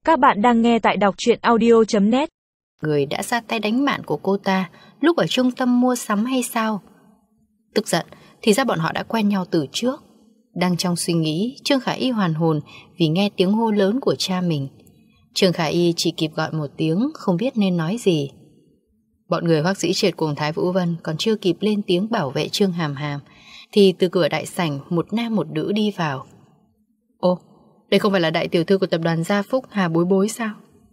Các bạn đang nghe tại đọc truyện audio.net. Người đã ra tay đánh bạn của cô ta lúc ở trung tâm mua sắm hay sao? Tức giận, thì ra bọn họ đã quen nhau từ trước. Đang trong suy nghĩ, Trương Khả Y hoàn hồn vì nghe tiếng hô lớn của cha mình. Trương Khả Y chỉ kịp gọi một tiếng, không biết nên nói gì. Bọn người Hoắc Dĩ Triệt cùng Thái Vũ Vân còn chưa kịp lên tiếng bảo vệ Trương Hàm Hàm, thì từ cửa đại sảnh một nam một nữ đi vào. Ô, đây không phải là đại tiểu thư của tập đoàn Gia Phúc Hà Bối Bối sao?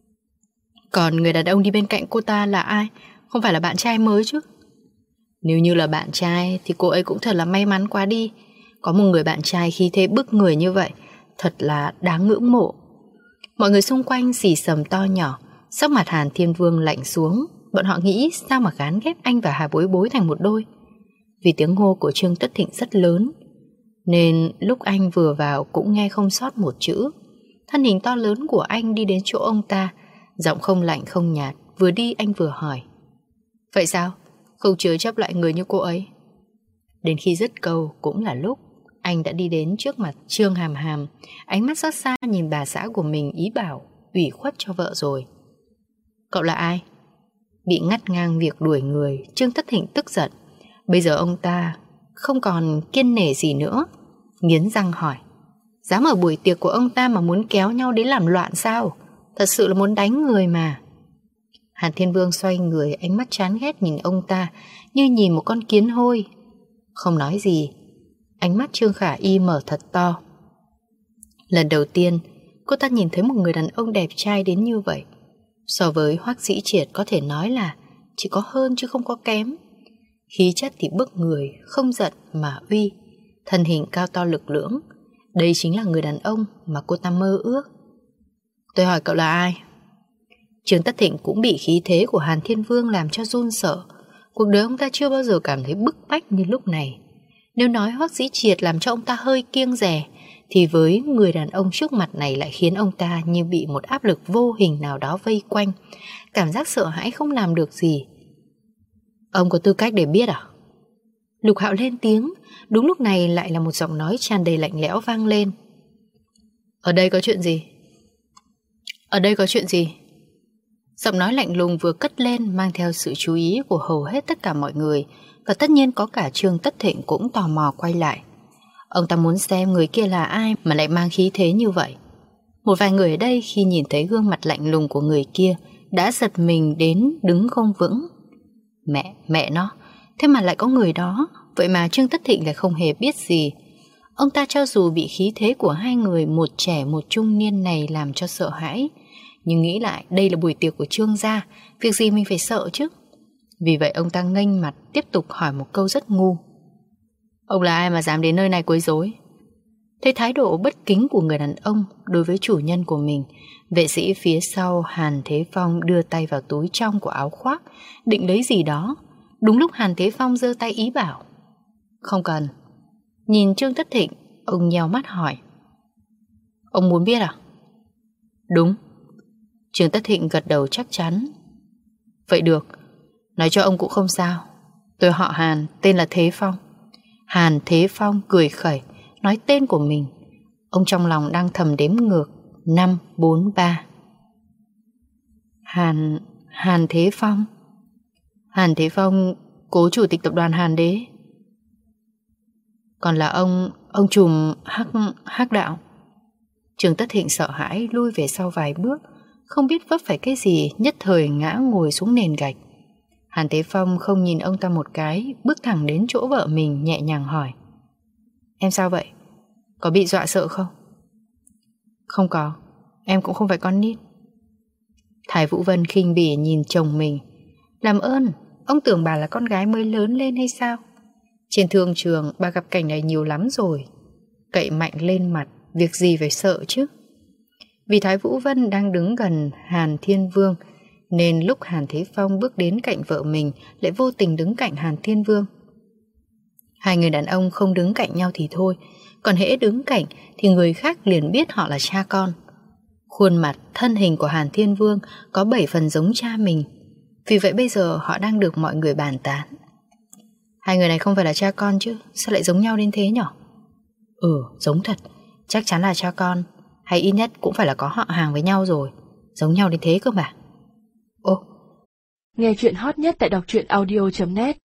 Còn người đàn ông đi bên cạnh cô ta là ai? Không phải là bạn trai mới chứ? Nếu như là bạn trai thì cô ấy cũng thật là may mắn quá đi. Có một người bạn trai khí thế bức người như vậy, thật là đáng ngưỡng mộ. Mọi người xung quanh xì xầm to nhỏ. Sắc mặt Hàn Thiên Vương lạnh xuống. Bọn họ nghĩ sao mà gán ghép anh và Hà Bối Bối thành một đôi. Vì tiếng hô của Trương Tất Thịnh rất lớn, nên lúc anh vừa vào cũng nghe không sót một chữ. Thân hình to lớn của anh đi đến chỗ ông ta, giọng không lạnh không nhạt. Vừa đi anh vừa hỏi: vậy sao? Không chứa chấp lại người như cô ấy? Đến khi dứt câu cũng là lúc anh đã đi đến trước mặt Trương Hàm Hàm, ánh mắt xót xa nhìn bà xã của mình, ý bảo ủy khuất cho vợ rồi. Cậu là ai? Bị ngắt ngang việc đuổi người, Trương Tất Thịnh tức giận. Bây giờ ông ta không còn kiêng nể gì nữa, nghiến răng hỏi: dám ở buổi tiệc của ông ta mà muốn kéo nhau đến làm loạn sao? Thật sự là muốn đánh người mà. Hàn Thiên Vương xoay người, ánh mắt chán ghét nhìn ông ta như nhìn một con kiến hôi. Không nói gì. Ánh mắt Trương Khả Y mở thật to. Lần đầu tiên cô ta nhìn thấy một người đàn ông đẹp trai đến như vậy. So với Hoắc Dĩ Triệt có thể nói là chỉ có hơn chứ không có kém. Khí chất thì bức người, không giận mà uy. Thân hình cao to lực lưỡng. Đây chính là người đàn ông mà cô ta mơ ước. Tôi hỏi cậu là ai? Trương Tất Thịnh cũng bị khí thế của Hàn Thiên Vương làm cho run sợ. Cuộc đời ông ta chưa bao giờ cảm thấy bức bách như lúc này. Nếu nói Hoắc Dĩ Triệt làm cho ông ta hơi kiêng dè, thì với người đàn ông trước mặt này lại khiến ông ta như bị một áp lực vô hình nào đó vây quanh. Cảm giác sợ hãi không làm được gì. Ông có tư cách để biết à? Lục Hạo lên tiếng. Đúng lúc này lại là một giọng nói tràn đầy lạnh lẽo vang lên. Ở đây có chuyện gì? Ở đây có chuyện gì? Giọng nói lạnh lùng vừa cất lên mang theo sự chú ý của hầu hết tất cả mọi người, và tất nhiên có cả Trương Tất Thịnh cũng tò mò quay lại. Ông ta muốn xem người kia là ai mà lại mang khí thế như vậy. Một vài người ở đây khi nhìn thấy gương mặt lạnh lùng của người kia đã giật mình đến đứng không vững. Mẹ nó, thế mà lại có người đó. Vậy mà Trương Tất Thịnh lại không hề biết gì. Ông ta cho dù bị khí thế của hai người, một trẻ một trung niên này làm cho sợ hãi, nhưng nghĩ lại đây là buổi tiệc của Trương gia, việc gì mình phải sợ chứ. Vì vậy ông ta nghênh mặt tiếp tục hỏi một câu rất ngu. Ông là ai mà dám đến nơi này quấy rối? Thấy thái độ bất kính của người đàn ông đối với chủ nhân của mình, vệ sĩ phía sau Hàn Thế Phong đưa tay vào túi trong của áo khoác, định lấy gì đó. Đúng lúc Hàn Thế Phong giơ tay ý bảo. Không cần. Nhìn Trương Tất Thịnh, ông nheo mắt hỏi. Ông muốn biết à? Đúng. Trương Tất Thịnh gật đầu chắc chắn. Vậy được, nói cho ông cũng không sao. Tôi họ Hàn, tên là Thế Phong. Hàn Thế Phong cười khẩy nói tên của mình. Ông trong lòng đang thầm đếm ngược 5, 4, 3. Hàn Thế Phong. Hàn Thế Phong, cố chủ tịch tập đoàn Hàn Đế. Còn là ông trùm Hắc Đạo. Trương Tất Thịnh sợ hãi lui về sau vài bước, không biết vấp phải cái gì, nhất thời ngã ngồi xuống nền gạch. Hàn Thế Phong không nhìn ông ta một cái, bước thẳng đến chỗ vợ mình nhẹ nhàng hỏi. Em sao vậy? Có bị dọa sợ không? Không có, em cũng không phải con nít. Thái Vũ Vân khinh bỉ nhìn chồng mình. Làm ơn, ông tưởng bà là con gái mới lớn lên hay sao? Trên thương trường bà gặp cảnh này nhiều lắm rồi. Cậy mạnh lên mặt, việc gì phải sợ chứ? Vì Thái Vũ Vân đang đứng gần Hàn Thiên Vương, nên lúc Hàn Thế Phong bước đến cạnh vợ mình lại vô tình đứng cạnh Hàn Thiên Vương. Hai người đàn ông không đứng cạnh nhau thì thôi, còn hễ đứng cạnh thì người khác liền biết họ là cha con. Khuôn mặt, thân hình của Hàn Thiên Vương có 7 phần giống cha mình. Vì vậy bây giờ họ đang được mọi người bàn tán. Hai người này không phải là cha con chứ, sao lại giống nhau đến thế nhỉ? Giống thật, chắc chắn là cha con, hay ít nhất cũng phải là có họ hàng với nhau rồi. Giống nhau đến thế cơ mà. Ô, Nghe chuyện hot nhất tại đọc truyện audio.net